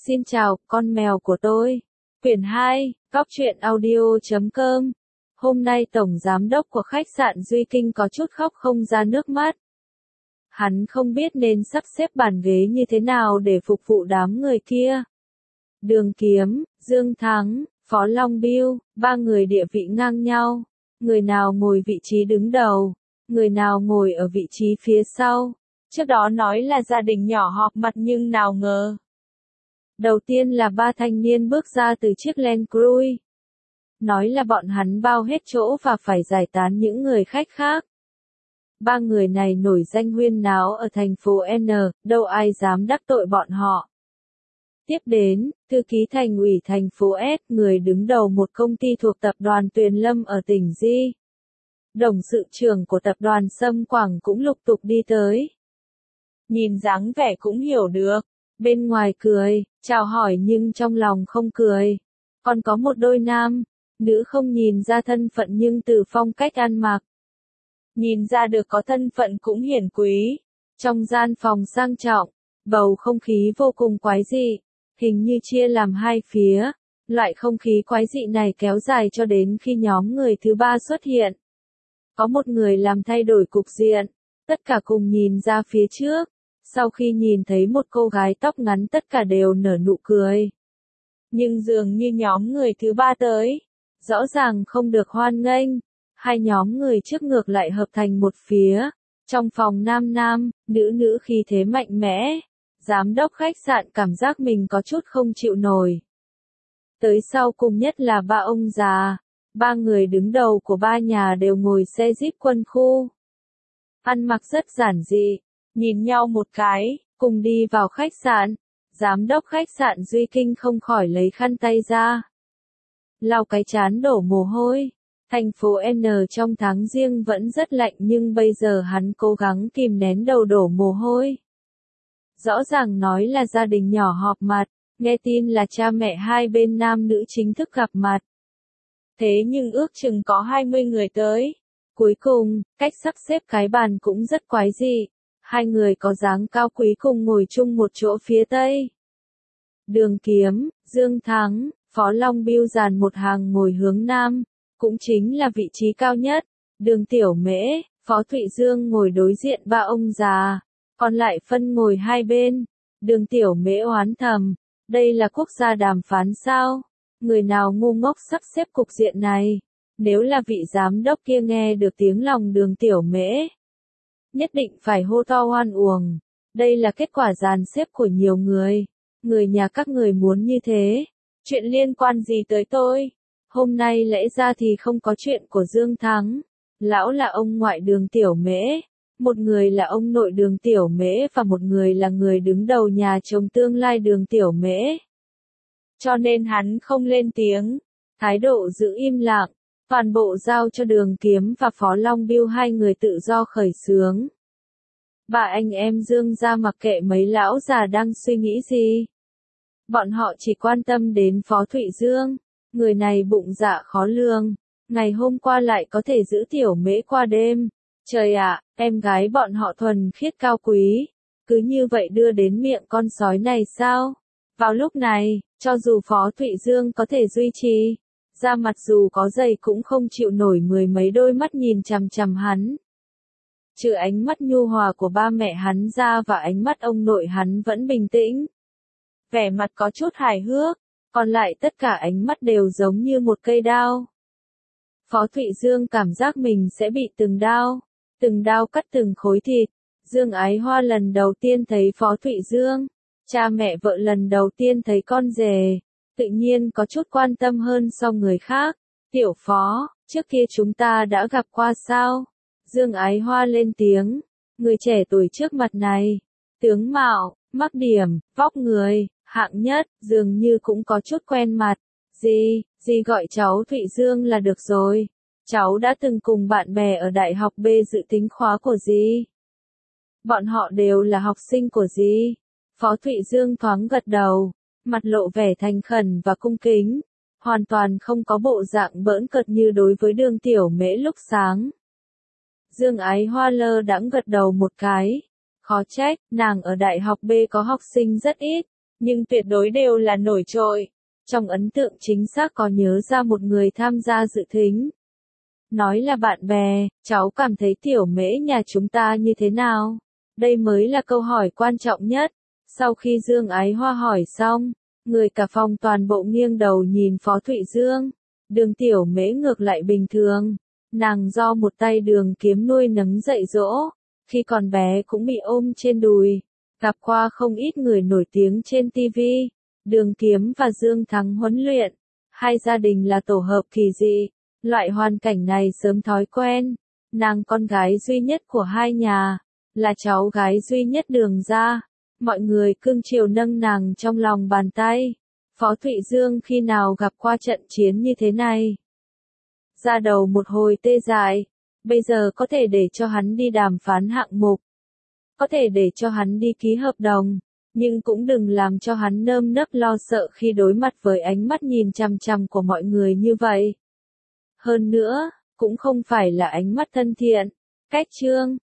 Xin chào, con mèo của tôi. Quyển 2, Góc truyện audio.com. Hôm nay tổng giám đốc của khách sạn Duy Kinh có chút khóc không ra nước mắt. Hắn không biết nên sắp xếp bàn ghế như thế nào để phục vụ đám người kia. Đường Kiếm, Dương Thắng, Phó Long Biêu, ba người địa vị ngang nhau. Người nào ngồi vị trí đứng đầu, người nào ngồi ở vị trí phía sau. Trước đó nói là gia đình nhỏ họp mặt nhưng nào ngờ. Đầu tiên là ba thanh niên bước ra từ chiếc Land Cruiser. Nói là bọn hắn bao hết chỗ và phải giải tán những người khách khác. Ba người này nổi danh huyên náo ở thành phố N, đâu ai dám đắc tội bọn họ. Tiếp đến, thư ký thành ủy thành phố S, người đứng đầu một công ty thuộc tập đoàn Tuyền Lâm ở tỉnh Di. Đồng sự trưởng của tập đoàn Sâm Quảng cũng lục tục đi tới. Nhìn dáng vẻ cũng hiểu được. Bên ngoài cười, chào hỏi nhưng trong lòng không cười. Còn có một đôi nam, nữ không nhìn ra thân phận nhưng từ phong cách ăn mặc. Nhìn ra được có thân phận cũng hiển quý. Trong gian phòng sang trọng, bầu không khí vô cùng quái dị, hình như chia làm hai phía. Loại không khí quái dị này kéo dài cho đến khi nhóm người thứ ba xuất hiện. Có một người làm thay đổi cục diện, tất cả cùng nhìn ra phía trước. Sau khi nhìn thấy một cô gái tóc ngắn tất cả đều nở nụ cười. Nhưng dường như nhóm người thứ ba tới, rõ ràng không được hoan nghênh. Hai nhóm người trước ngược lại hợp thành một phía. Trong phòng nam nam, nữ nữ khí thế mạnh mẽ. Giám đốc khách sạn cảm giác mình có chút không chịu nổi. Tới sau cùng nhất là ba ông già. Ba người đứng đầu của ba nhà đều ngồi xe jeep quân khu. Ăn mặc rất giản dị. Nhìn nhau một cái, cùng đi vào khách sạn. Giám đốc khách sạn Duy Kinh không khỏi lấy khăn tay ra. Lau cái trán đổ mồ hôi. Thành phố N trong tháng Giêng vẫn rất lạnh nhưng bây giờ hắn cố gắng kìm nén đầu đổ mồ hôi. Rõ ràng nói là gia đình nhỏ họp mặt, nghe tin là cha mẹ hai bên nam nữ chính thức gặp mặt. Thế nhưng ước chừng có 20 người tới. Cuối cùng, cách sắp xếp cái bàn cũng rất quái dị. Hai người có dáng cao quý cùng ngồi chung một chỗ phía tây. Đường Kiếm, Dương Thắng, Phó Long Biêu dàn một hàng ngồi hướng nam, cũng chính là vị trí cao nhất. Đường Tiểu Mễ, Phó Thụy Dương ngồi đối diện ba ông già, còn lại phân ngồi hai bên. Đường Tiểu Mễ oán thầm, đây là quốc gia đàm phán sao? Người nào ngu ngốc sắp xếp cục diện này? Nếu là vị giám đốc kia nghe được tiếng lòng Đường Tiểu Mễ, nhất định phải hô to hoan uổng. Đây là kết quả dàn xếp của nhiều người. Người nhà các người muốn như thế. Chuyện liên quan gì tới tôi? Hôm nay lẽ ra thì không có chuyện của Dương Thắng. Lão là ông ngoại Đường Tiểu Mễ. Một người là ông nội Đường Tiểu Mễ và một người là người đứng đầu nhà chồng tương lai Đường Tiểu Mễ. Cho nên hắn không lên tiếng. Thái độ giữ im lặng. Toàn bộ giao cho Đường Kiếm và Phó Long Biêu hai người tự do khởi xướng. Bà anh em Dương ra mặc kệ mấy lão già đang suy nghĩ gì. Bọn họ chỉ quan tâm đến Phó Thụy Dương. Người này bụng dạ khó lường. Ngày hôm qua lại có thể giữ Tiểu Mễ qua đêm. Trời ạ, em gái bọn họ thuần khiết cao quý. Cứ như vậy đưa đến miệng con sói này sao? Vào lúc này, cho dù Phó Thụy Dương có thể duy trì. Da mặt dù có dày cũng không chịu nổi mười mấy đôi mắt nhìn chằm chằm hắn. Trừ ánh mắt nhu hòa của ba mẹ hắn ra và ánh mắt ông nội hắn vẫn bình tĩnh. Vẻ mặt có chút hài hước, còn lại tất cả ánh mắt đều giống như một cây đao. Phó Thụy Dương cảm giác mình sẽ bị từng đao cắt từng khối thịt. Dương Ái Hoa lần đầu tiên thấy Phó Thụy Dương, cha mẹ vợ lần đầu tiên thấy con rể. Tự nhiên có chút quan tâm hơn so người khác. Tiểu Phó, trước kia chúng ta đã gặp qua sao? Dương Ái Hoa lên tiếng. Người trẻ tuổi trước mặt này, tướng mạo, mắc điểm, vóc người, hạng nhất, dường như cũng có chút quen mặt. Dì gọi cháu Thụy Dương là được rồi. Cháu đã từng cùng bạn bè ở đại học B dự tính khóa của dì. Bọn họ đều là học sinh của dì. Phó Thụy Dương thoáng gật đầu. Mặt lộ vẻ thành khẩn và cung kính, hoàn toàn không có bộ dạng bỡn cợt như đối với Đường Tiểu Mễ lúc sáng. Dương Ái Hoa lơ đãng gật đầu một cái, khó trách, nàng ở đại học B có học sinh rất ít, nhưng tuyệt đối đều là nổi trội. Trong ấn tượng chính xác có nhớ ra một người tham gia dự thính. Nói là bạn bè, cháu cảm thấy tiểu mễ nhà chúng ta như thế nào? Đây mới là câu hỏi quan trọng nhất. Sau khi Dương Ái Hoa hỏi xong, người cả phòng toàn bộ nghiêng đầu nhìn Phó Thụy Dương. Đường tiểu mễ ngược lại bình thường. Nàng do một tay Đường Kiếm nuôi nấng dạy dỗ, khi còn bé cũng bị ôm trên đùi. Gặp qua không ít người nổi tiếng trên TV. Đường Kiếm và Dương Thắng huấn luyện. Hai gia đình là tổ hợp kỳ dị. Loại hoàn cảnh này sớm thói quen. Nàng con gái duy nhất của hai nhà, là cháu gái duy nhất Đường gia. Mọi người cưng chiều nâng nàng trong lòng bàn tay. Phó Thụy Dương khi nào gặp qua trận chiến như thế này? Ra đầu một hồi tê dại. Bây giờ có thể để cho hắn đi đàm phán hạng mục. Có thể để cho hắn đi ký hợp đồng. Nhưng cũng đừng làm cho hắn nơm nớp lo sợ khi đối mặt với ánh mắt nhìn chằm chằm của mọi người như vậy. Hơn nữa, cũng không phải là ánh mắt thân thiện. Cách chương